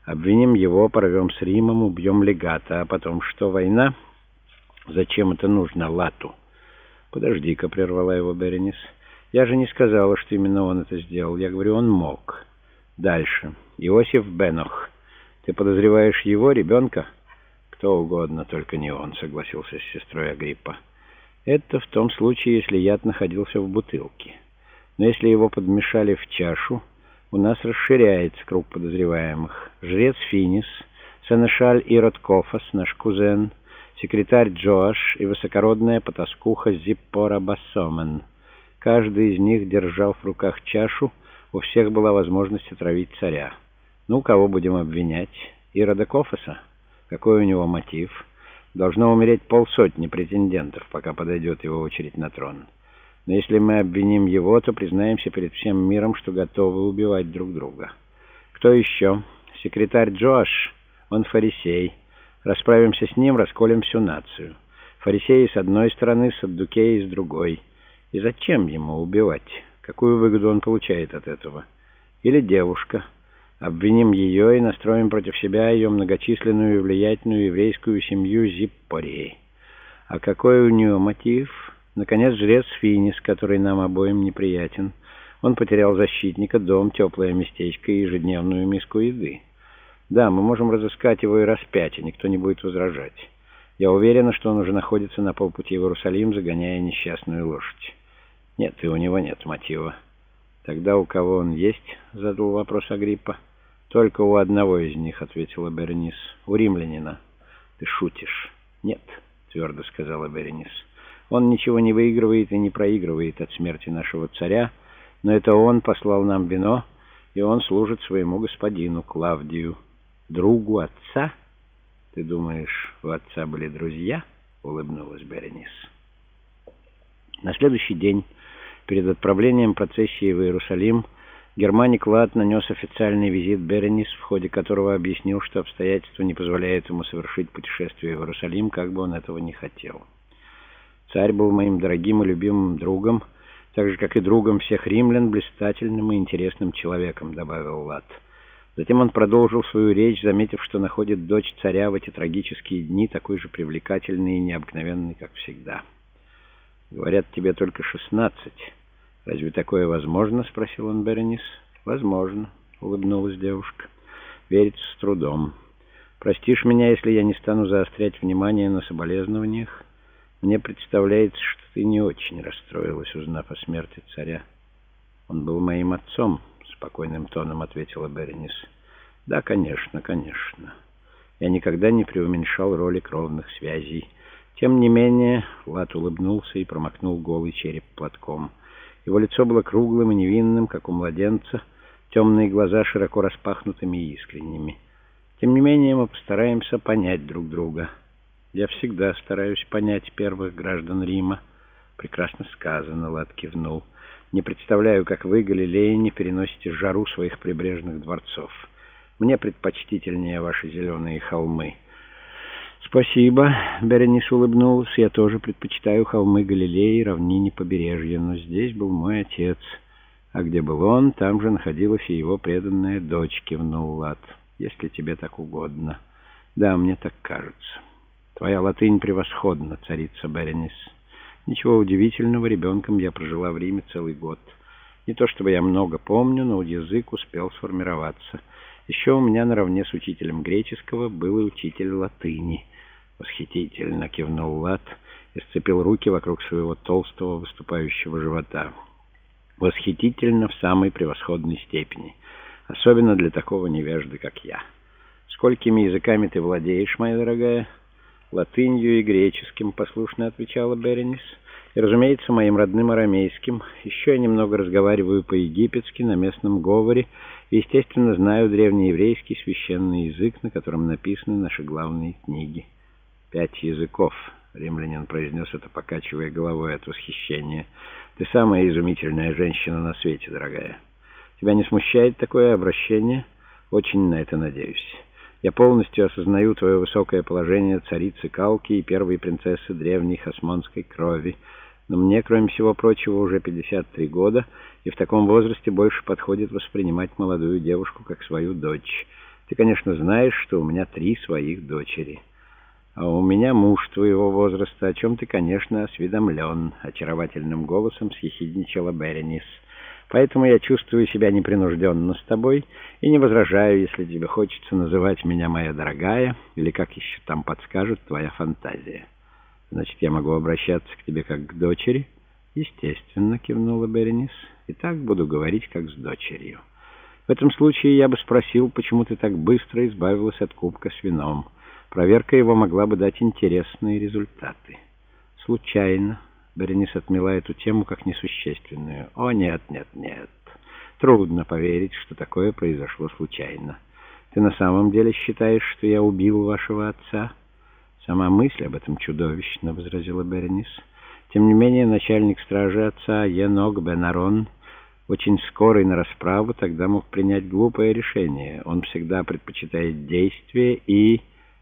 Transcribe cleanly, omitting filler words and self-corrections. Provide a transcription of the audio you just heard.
Обвиним его, порвем с Римом, убьем легата. А потом что, война? Зачем это нужно Лату? Подожди-ка, прервала его Беренис. Я же не сказала, что именно он это сделал. Я говорю, он мог. Дальше. Иосиф Бенох. Ты подозреваешь его, ребенка? Кто угодно, только не он, согласился с сестрой Агриппа. Это в том случае, если яд находился в бутылке. Но если его подмешали в чашу, у нас расширяется круг подозреваемых. Жрец Финис, сенешаль Ирод Кофас, наш кузен, секретарь Джоаш и высокородная потаскуха Зиппора Бассомен. Каждый из них держал в руках чашу, у всех была возможность отравить царя. Ну, кого будем обвинять? Ирода Кофаса? Какой у него мотив? Должно умереть 50 претендентов, пока подойдет его очередь на трон. Но если мы обвиним его, то признаемся перед всем миром, что готовы убивать друг друга. Кто еще? Секретарь Джоаш, он фарисей. Расправимся с ним, расколем всю нацию. Фарисеи с одной стороны, саддукеи с другой. И зачем ему убивать? Какую выгоду он получает от этого? Или девушка. Обвиним ее и настроим против себя ее многочисленную и влиятельную еврейскую семью Зиппорей. А какой у нее мотив? Наконец, жрец Финис, который нам обоим неприятен. Он потерял защитника, дом, теплое местечко и ежедневную миску еды. Да, мы можем разыскать его и распять, и никто не будет возражать. Я уверена, что он уже находится на полпути в Иерусалим, загоняя несчастную лошадь. Нет, и у него нет мотива. Тогда у кого он есть? Задал вопрос Агриппа. Только у одного из них, ответила Беренис. У римлянина. Ты шутишь? Нет, твердо сказала Беренис. Он ничего не выигрывает и не проигрывает от смерти нашего царя, но это он послал нам вино, и он служит своему господину Клавдию, другу отца. Ты думаешь, у отца были друзья? Улыбнулась Беренис. На следующий день, перед отправлением процессии в Иерусалим, Германик Лат нанес официальный визит Беренис, в ходе которого объяснил, что обстоятельства не позволяют ему совершить путешествие в Иерусалим, как бы он этого не хотел. Царь был моим дорогим и любимым другом, так же, как и другом всех римлян, блистательным и интересным человеком, добавил Лат. Затем он продолжил свою речь, заметив, что находит дочь царя в эти трагические дни такой же привлекательной и необыкновенной, как всегда. «Говорят, тебе только 16. Разве такое возможно?» — спросил он Беренис. «Возможно», — улыбнулась девушка. «Верится с трудом. Простишь меня, если я не стану заострять внимание на соболезнованиях? Мне представляется, что ты не очень расстроилась, узнав о смерти царя». «Он был моим отцом», — спокойным тоном ответила Беренис. «Да, конечно, конечно. Я никогда не преуменьшал роли кровных связей. Тем не менее...» — Лат улыбнулся и промокнул голый череп платком. Его лицо было круглым и невинным, как у младенца, темные глаза широко распахнутыми и искренними. «Тем не менее мы постараемся понять друг друга». «Я всегда стараюсь понять первых граждан Рима». «Прекрасно сказано», — Лат кивнул. «Не представляю, как вы, галилеяне, переносите жару своих прибрежных дворцов. Мне предпочтительнее ваши зеленые холмы». «Спасибо», — Беренис улыбнулась. «Я тоже предпочитаю холмы Галилеи, равнине побережья, но здесь был мой отец. А где был он, там же находилась и его преданная дочь», — кивнул Лат. «Если тебе так угодно». «Да, мне так кажется». «Твоя латынь превосходна, царица Беренис. Ничего удивительного, ребенком я прожила в Риме целый год. Не то чтобы я много помню, но язык успел сформироваться. Еще у меня наравне с учителем греческого был и учитель латыни». «Восхитительно», — кивнул Лат и сцепил руки вокруг своего толстого выступающего живота. «Восхитительно в самой превосходной степени, особенно для такого невежды, как я. Сколькими языками ты владеешь, моя дорогая?» «Латынью и греческим», — послушно отвечала Беренис. «И, разумеется, моим родным арамейским. Еще я немного разговариваю по-египетски на местном говоре и, естественно, знаю древнееврейский священный язык, на котором написаны наши главные книги». 5 языков», — римлянин произнес это, покачивая головой от восхищения. «Ты самая изумительная женщина на свете, дорогая. Тебя не смущает такое обращение? Очень на это надеюсь. Я полностью осознаю твое высокое положение царицы Калки и первой принцессы древней хасмонской крови, но мне, кроме всего прочего, уже 53 года, и в таком возрасте больше подходит воспринимать молодую девушку как свою дочь. Ты, конечно, знаешь, что у меня 3 своих дочери. А у меня муж твоего возраста, о чем ты, конечно, осведомлен», — очаровательным голосом съехидничала Беренис. «Поэтому я чувствую себя непринужденно с тобой и не возражаю, если тебе хочется называть меня моя дорогая, или, как еще там подскажет, твоя фантазия. Значит, я могу обращаться к тебе как к дочери?» «Естественно», — кивнула Беренис. «И так буду говорить, как с дочерью. В этом случае я бы спросил, почему ты так быстро избавилась от кубка с вином. Проверка его могла бы дать интересные результаты». «Случайно». Беренис отмела эту тему как несущественную. «О, нет, нет, нет. Трудно поверить, что такое произошло случайно. Ты на самом деле считаешь, что я убил вашего отца?» «Сама мысль об этом чудовищна», — возразила Беренис. «Тем не менее, начальник стражи отца, Енок Бен-Арон, очень скорый на расправу, тогда мог принять глупое решение. Он всегда предпочитает действие и...»